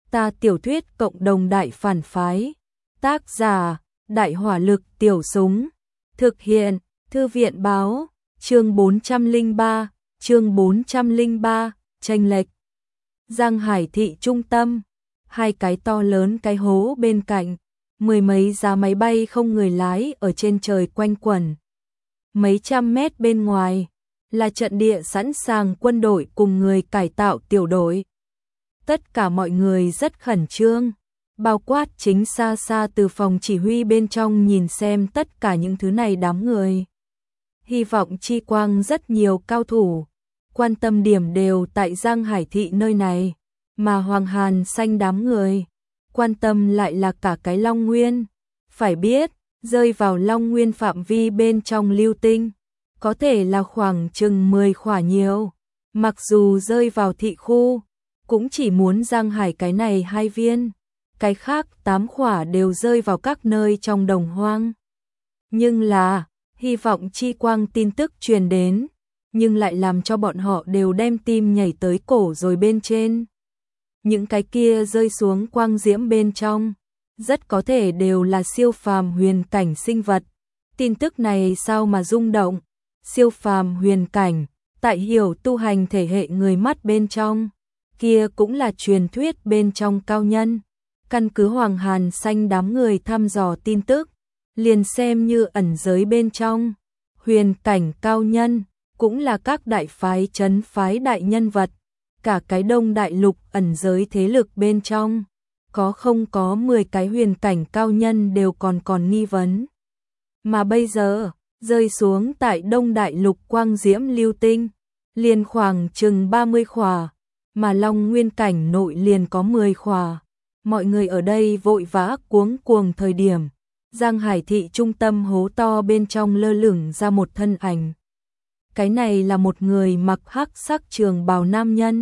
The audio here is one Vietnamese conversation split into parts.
Ta tiểu thuyết cộng đồng đại phản phái. Tác giả, Đại hỏa lực tiểu súng. Thực hiện, Thư viện báo, chương 403, chênh lệch. Giang Hải thị trung tâm, hai cái to lớn cái hố bên cạnh, mười mấy giá máy bay không người lái ở trên trời quanh quẩn. Mấy trăm mét bên ngoài là trận địa sẵn sàng quân đội cùng người cải tạo tiểu đội. Tất cả mọi người rất khẩn trương, bao quát chính xa xa từ phòng chỉ huy bên trong nhìn xem tất cả những thứ này đám người. Hy vọng chi quang rất nhiều cao thủ, quan tâm điểm đều tại Giang Hải thị nơi này, mà Hoàng Hàn Xanh đám người, quan tâm lại là cả cái Long Nguyên. Phải biết, rơi vào Long Nguyên phạm vi bên trong lưu tinh, có thể là khoảng chừng 10 khỏa nhiều, mặc dù rơi vào thị khu, cũng chỉ muốn Giang Hải cái này 2 viên, cái khác 8 khỏa đều rơi vào các nơi trong đồng hoang. Nhưng là, hy vọng chi quang tin tức truyền đến, nhưng lại làm cho bọn họ đều đem tim nhảy tới cổ rồi bên trên. Những cái kia rơi xuống quang diễm bên trong, rất có thể đều là siêu phàm huyền cảnh sinh vật. Tin tức này sao mà rung động, siêu phàm huyền cảnh, tại hiểu tu hành thể hệ người mắt bên trong, kia cũng là truyền thuyết bên trong cao nhân. Căn cứ Hoàng Hàn Xanh đám người thăm dò tin tức, liền xem như ẩn giới bên trong, huyền cảnh cao nhân, cũng là các đại phái trấn phái đại nhân vật, cả cái Đông Đại Lục ẩn giới thế lực bên trong, có không có 10 cái huyền cảnh cao nhân đều còn nghi vấn. Mà bây giờ, rơi xuống tại Đông Đại Lục quang diễm lưu tinh, liền khoảng chừng 30 khỏa, mà Long Nguyên cảnh nội liền có 10 khỏa. Mọi người ở đây vội vã cuống cuồng thời điểm, Giang Hải thị trung tâm hố to bên trong lơ lửng ra một thân ảnh. Cái này là một người mặc hắc sắc trường bào nam nhân.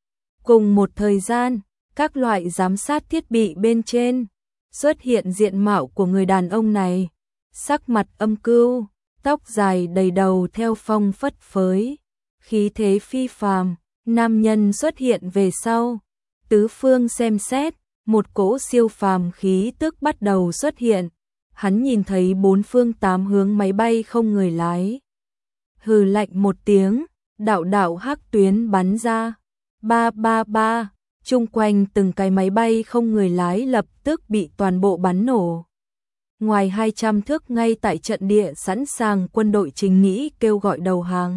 Cùng một thời gian, các loại giám sát thiết bị bên trên xuất hiện diện mạo của người đàn ông này, sắc mặt âm cưu, tóc dài đầy đầu theo phong phất phới, khí thế phi phàm. Nam nhân xuất hiện về sau, tứ phương xem xét, một cỗ siêu phàm khí tức bắt đầu xuất hiện. Hắn nhìn thấy 4 phương 8 hướng máy bay không người lái, hừ lạnh một tiếng, đạo đạo hắc tuyến bắn ra, ba ba ba, chung quanh từng cái máy bay không người lái lập tức bị toàn bộ bắn nổ. Ngoài 200 thước ngay tại trận địa sẵn sàng quân đội chính nghĩ kêu gọi đầu hàng.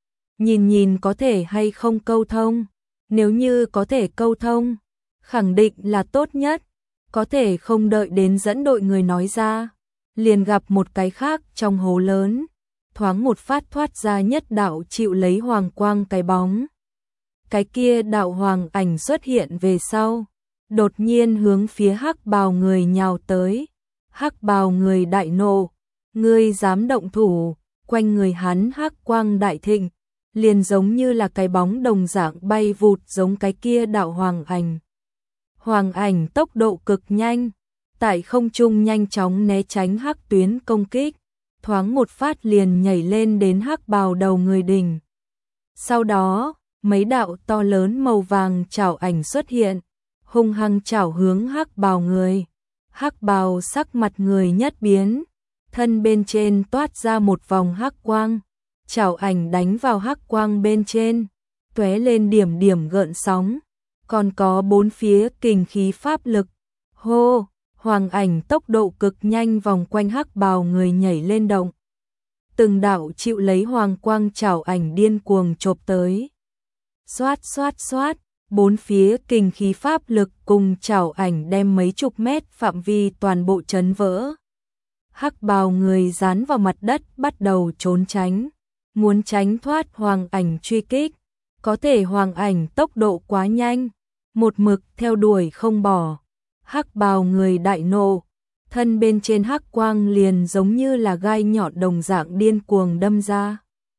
Nhìn có thể hay không câu thông, nếu như có thể câu thông, khẳng định là tốt nhất, có thể không đợi đến dẫn đội người nói ra, liền gặp một cái khác trong hố lớn, thoáng một phát thoát ra nhất đạo chịu lấy hoàng quang cái bóng. Cái kia đạo hoàng ảnh xuất hiện về sau, đột nhiên hướng phía hắc bào người nhào tới. Hắc bào người đại nộ, ngươi dám động thủ, quanh người hắn hắc quang đại thịnh, liền giống như là cái bóng đồng dạng bay vụt giống cái kia đạo hoàng ảnh. Hoàng ảnh tốc độ cực nhanh, tại không trung nhanh chóng né tránh hắc tuyến công kích, thoáng một phát liền nhảy lên đến hắc bào đầu người đỉnh. Sau đó, mấy đạo to lớn màu vàng chảo ảnh xuất hiện, hung hăng chảo hướng hắc bào người. Hắc bào sắc mặt người nhất biến, thân bên trên toát ra một vòng hắc quang, chảo ảnh đánh vào hắc quang bên trên, tóe lên điểm điểm gợn sóng, còn có 4 phía kình khí pháp lực. Hô, hoàng ảnh tốc độ cực nhanh vòng quanh hắc bào người nhảy lên động. Từng đạo chịu lấy hoàng quang chảo ảnh điên cuồng chộp tới. Xoát xoát xoát, 4 phía kình khí pháp lực cùng chảo ảnh đem mấy chục mét phạm vi toàn bộ chấn vỡ. Hắc bào người dán vào mặt đất bắt đầu trốn tránh, muốn tránh thoát hoàng ảnh truy kích, có thể hoàng ảnh tốc độ quá nhanh, một mực theo đuổi không bỏ. Hắc bào người đại nộ, thân bên trên hắc quang liền giống như là gai nhọn đồng dạng điên cuồng đâm ra.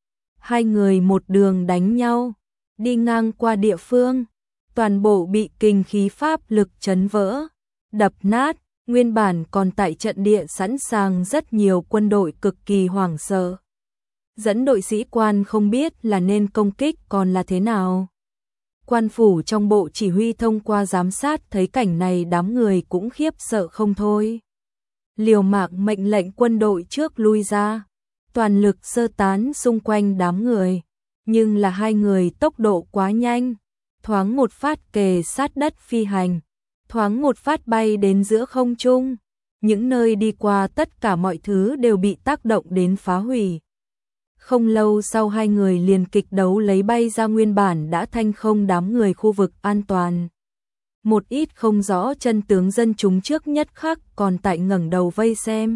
Hai người một đường đánh nhau, đi ngang qua địa phương, toàn bộ bị kình khí pháp lực chấn vỡ, đập nát. Nguyên bản còn tại trận địa sẵn sàng rất nhiều quân đội cực kỳ hoảng sợ. Dẫn đội sĩ quan không biết là nên công kích còn là thế nào. Quan phủ trong bộ chỉ huy thông qua giám sát thấy cảnh này đám người cũng khiếp sợ không thôi. Liều mạng mệnh lệnh quân đội trước lui ra, toàn lực sơ tán xung quanh đám người. Nhưng là hai người tốc độ quá nhanh, thoáng một phát kề sát đất phi hành, thoáng một phát bay đến giữa không trung. Những nơi đi qua tất cả mọi thứ đều bị tác động đến phá hủy. Không lâu sau hai người liền kịch đấu lấy bay ra nguyên bản đã thanh không đám người khu vực an toàn. Một ít không rõ chân tướng dân chúng trước nhất khắc còn tại ngẩng đầu vây xem.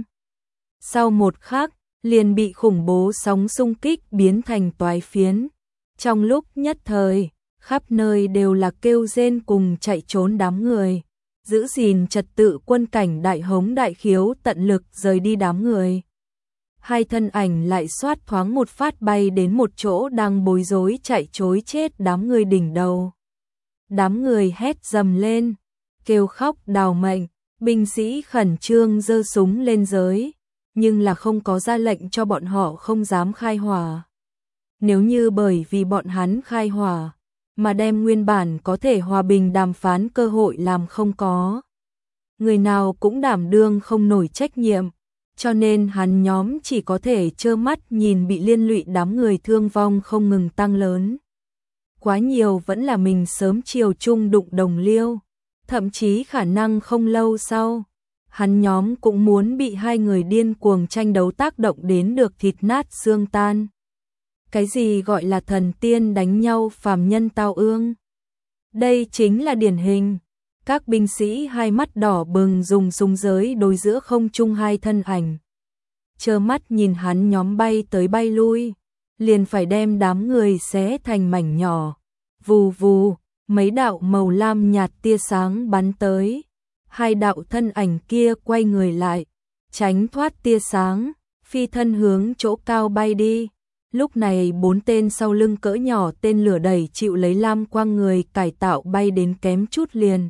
Sau một khắc, liền bị khủng bố sóng xung kích biến thành toái phiến. Trong lúc nhất thời, khắp nơi đều là kêu rên cùng chạy trốn đám người. Giữ gìn trật tự quân cảnh đại hống đại khiếu tận lực rời đi đám người. Hai thân ảnh lại xoát thoáng một phát bay đến một chỗ đang bối rối chạy trối chết đám người đỉnh đầu. Đám người hét dầm lên, kêu khóc đào mệnh, binh sĩ khẩn trương giơ súng lên giới, nhưng là không có ra lệnh cho bọn họ không dám khai hỏa. Nếu như bởi vì bọn hắn khai hỏa, mà đem nguyên bản có thể hòa bình đàm phán cơ hội làm không có. Người nào cũng đảm đương không nổi trách nhiệm, cho nên hắn nhóm chỉ có thể trơ mắt nhìn bị liên lụy đám người thương vong không ngừng tăng lớn. Quá nhiều vẫn là mình sớm chiều chung đụng đồng liêu, thậm chí khả năng không lâu sau, hắn nhóm cũng muốn bị hai người điên cuồng tranh đấu tác động đến được thịt nát xương tan. Cái gì gọi là thần tiên đánh nhau phàm nhân tao ương? Đây chính là điển hình. Các binh sĩ hai mắt đỏ bừng dùng súng giới đối giữa không trung hai thân ảnh. Trơ mắt nhìn hắn nhóm bay tới bay lui, liền phải đem đám người xé thành mảnh nhỏ. Vù vù, mấy đạo màu lam nhạt tia sáng bắn tới. Hai đạo thân ảnh kia quay người lại, tránh thoát tia sáng, phi thân hướng chỗ cao bay đi. Lúc này bốn tên sau lưng cỡ nhỏ tên lửa đẩy chịu lấy lam quang người cải tạo bay đến kém chút liền.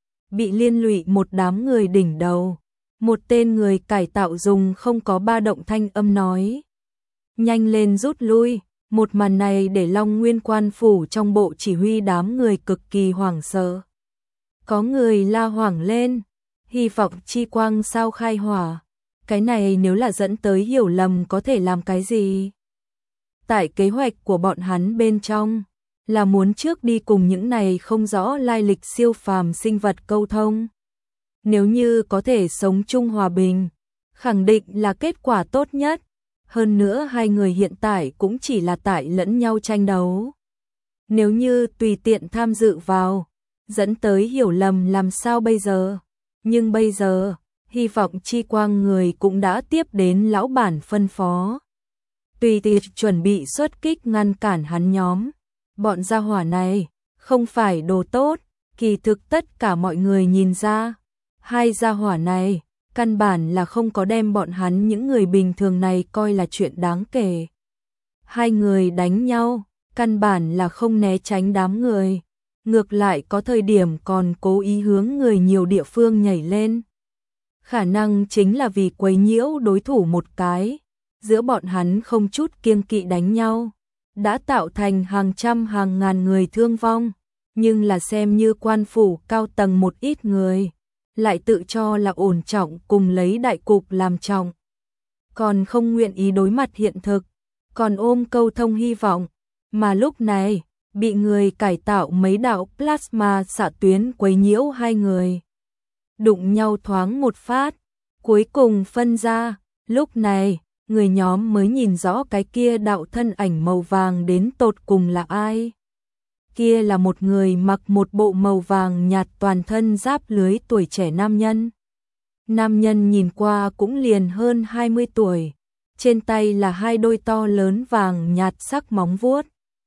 Bị liên lụy một đám người đỉnh đầu. Một tên người cải tạo dùng không có ba động thanh âm nói. Nhanh lên rút lui. Một màn này để Long Nguyên quan phủ trong bộ chỉ huy đám người cực kỳ hoảng sợ. Có người la hoảng lên. Hy vọng chi quang sao khai hỏa. Cái này nếu là dẫn tới hiểu lầm có thể làm cái gì? Tại kế hoạch của bọn hắn bên trong, là muốn trước đi cùng những này không rõ lai lịch siêu phàm sinh vật câu thông. Nếu như có thể sống chung hòa bình, khẳng định là kết quả tốt nhất. Hơn nữa hai người hiện tại cũng chỉ là tại lẫn nhau tranh đấu. Nếu như tùy tiện tham dự vào, dẫn tới hiểu lầm làm sao bây giờ? Nhưng bây giờ, hy vọng chi quang người cũng đã tiếp đến lão bản phân phó. Tùy tiện chuẩn bị xuất kích ngăn cản hắn nhóm. Bọn gia hỏa này, không phải đồ tốt, kỳ thực tất cả mọi người nhìn ra. Hai gia hỏa này, căn bản là không có đem bọn hắn những người bình thường này coi là chuyện đáng kể. Hai người đánh nhau, căn bản là không né tránh đám người. Ngược lại có thời điểm còn cố ý hướng người nhiều địa phương nhảy lên. Khả năng chính là vì quấy nhiễu đối thủ một cái. Giữa bọn hắn không chút kiêng kỵ đánh nhau, đã tạo thành hàng trăm hàng ngàn người thương vong, nhưng là xem như quan phủ cao tầng một ít người, lại tự cho là ổn trọng cùng lấy đại cục làm trọng. Còn không nguyện ý đối mặt hiện thực, còn ôm câu thông hy vọng, mà lúc này, bị người cải tạo mấy đạo plasma xạ tuyến quấy nhiễu hai người. Đụng nhau thoáng một phát, cuối cùng phân ra, lúc này, người nhóm mới nhìn rõ cái kia đạo thân ảnh màu vàng đến tột cùng là ai. Kia là một người mặc một bộ màu vàng nhạt toàn thân giáp lưới tuổi trẻ nam nhân. Nam nhân nhìn qua cũng liền hơn 20 tuổi, trên tay là hai đôi to lớn vàng nhạt sắc móng vuốt.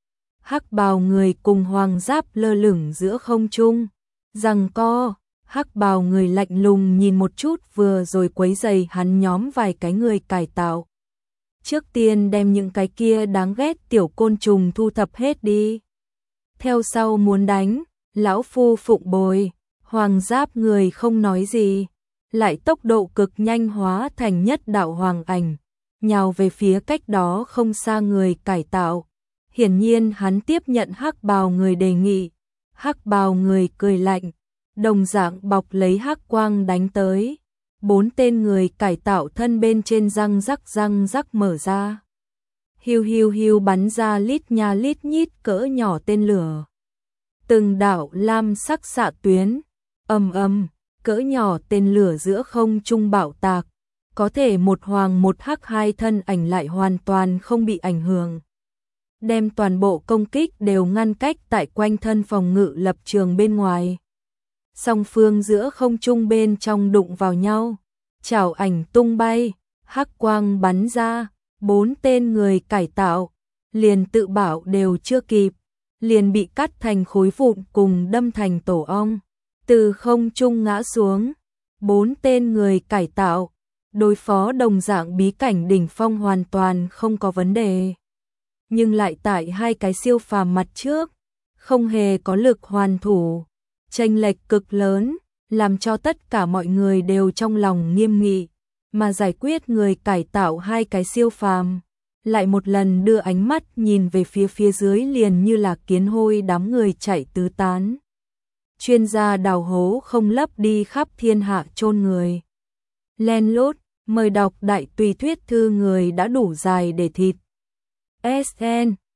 Hắc bào người cùng hoàng giáp lơ lửng giữa không trung, giằng co, hắc bào người lạnh lùng nhìn một chút vừa rồi quấy rầy hắn nhóm vài cái người cải tạo. Trước tiên đem những cái kia đáng ghét tiểu côn trùng thu thập hết đi. Theo sau muốn đánh, lão phu phụng bồi, hoàng giáp người không nói gì, lại tốc độ cực nhanh hóa thành nhất đạo hoàng ảnh, nhào về phía cách đó không xa người cải tạo. Hiển nhiên hắn tiếp nhận hắc bào người đề nghị. Hắc bào người cười lạnh, đồng dạng bọc lấy hắc quang đánh tới. 4 tên người cải tạo thân bên trên răng rắc mở ra. Hiu hiu hiu bắn ra lít nha lít nhít cỡ nhỏ tên lửa. Từng đạo lam sắc xạ tuyến, ầm, cỡ nhỏ tên lửa giữa không trung bạo tạc. Có thể một hoàng một hắc hai thân ảnh lại hoàn toàn không bị ảnh hưởng. Đem toàn bộ công kích đều ngăn cách tại quanh thân phòng ngự lập trường bên ngoài. Song phương giữa không trung bên trong đụng vào nhau, chảo ảnh tung bay, hắc quang bắn ra, 4 tên người cải tạo, liền tự bảo đều chưa kịp, liền bị cắt thành khối vụn cùng đâm thành tổ ong, từ không trung ngã xuống. 4 tên người cải tạo, đối phó đồng dạng bí cảnh đỉnh phong hoàn toàn không có vấn đề. Nhưng lại tại hai cái siêu phàm mặt trước, không hề có lực hoàn thủ, chênh lệch cực lớn, làm cho tất cả mọi người đều trong lòng nghiêm nghị, mà giải quyết người cải tạo hai cái siêu phàm, lại một lần đưa ánh mắt nhìn về phía dưới liền như là kiến hôi đám người chạy tứ tán. Chuyên gia đào hố không lấp đi khắp thiên hạ chôn người. Len lút, mời đọc đại tùy thuyết thư người đã đủ dài để thịt. SN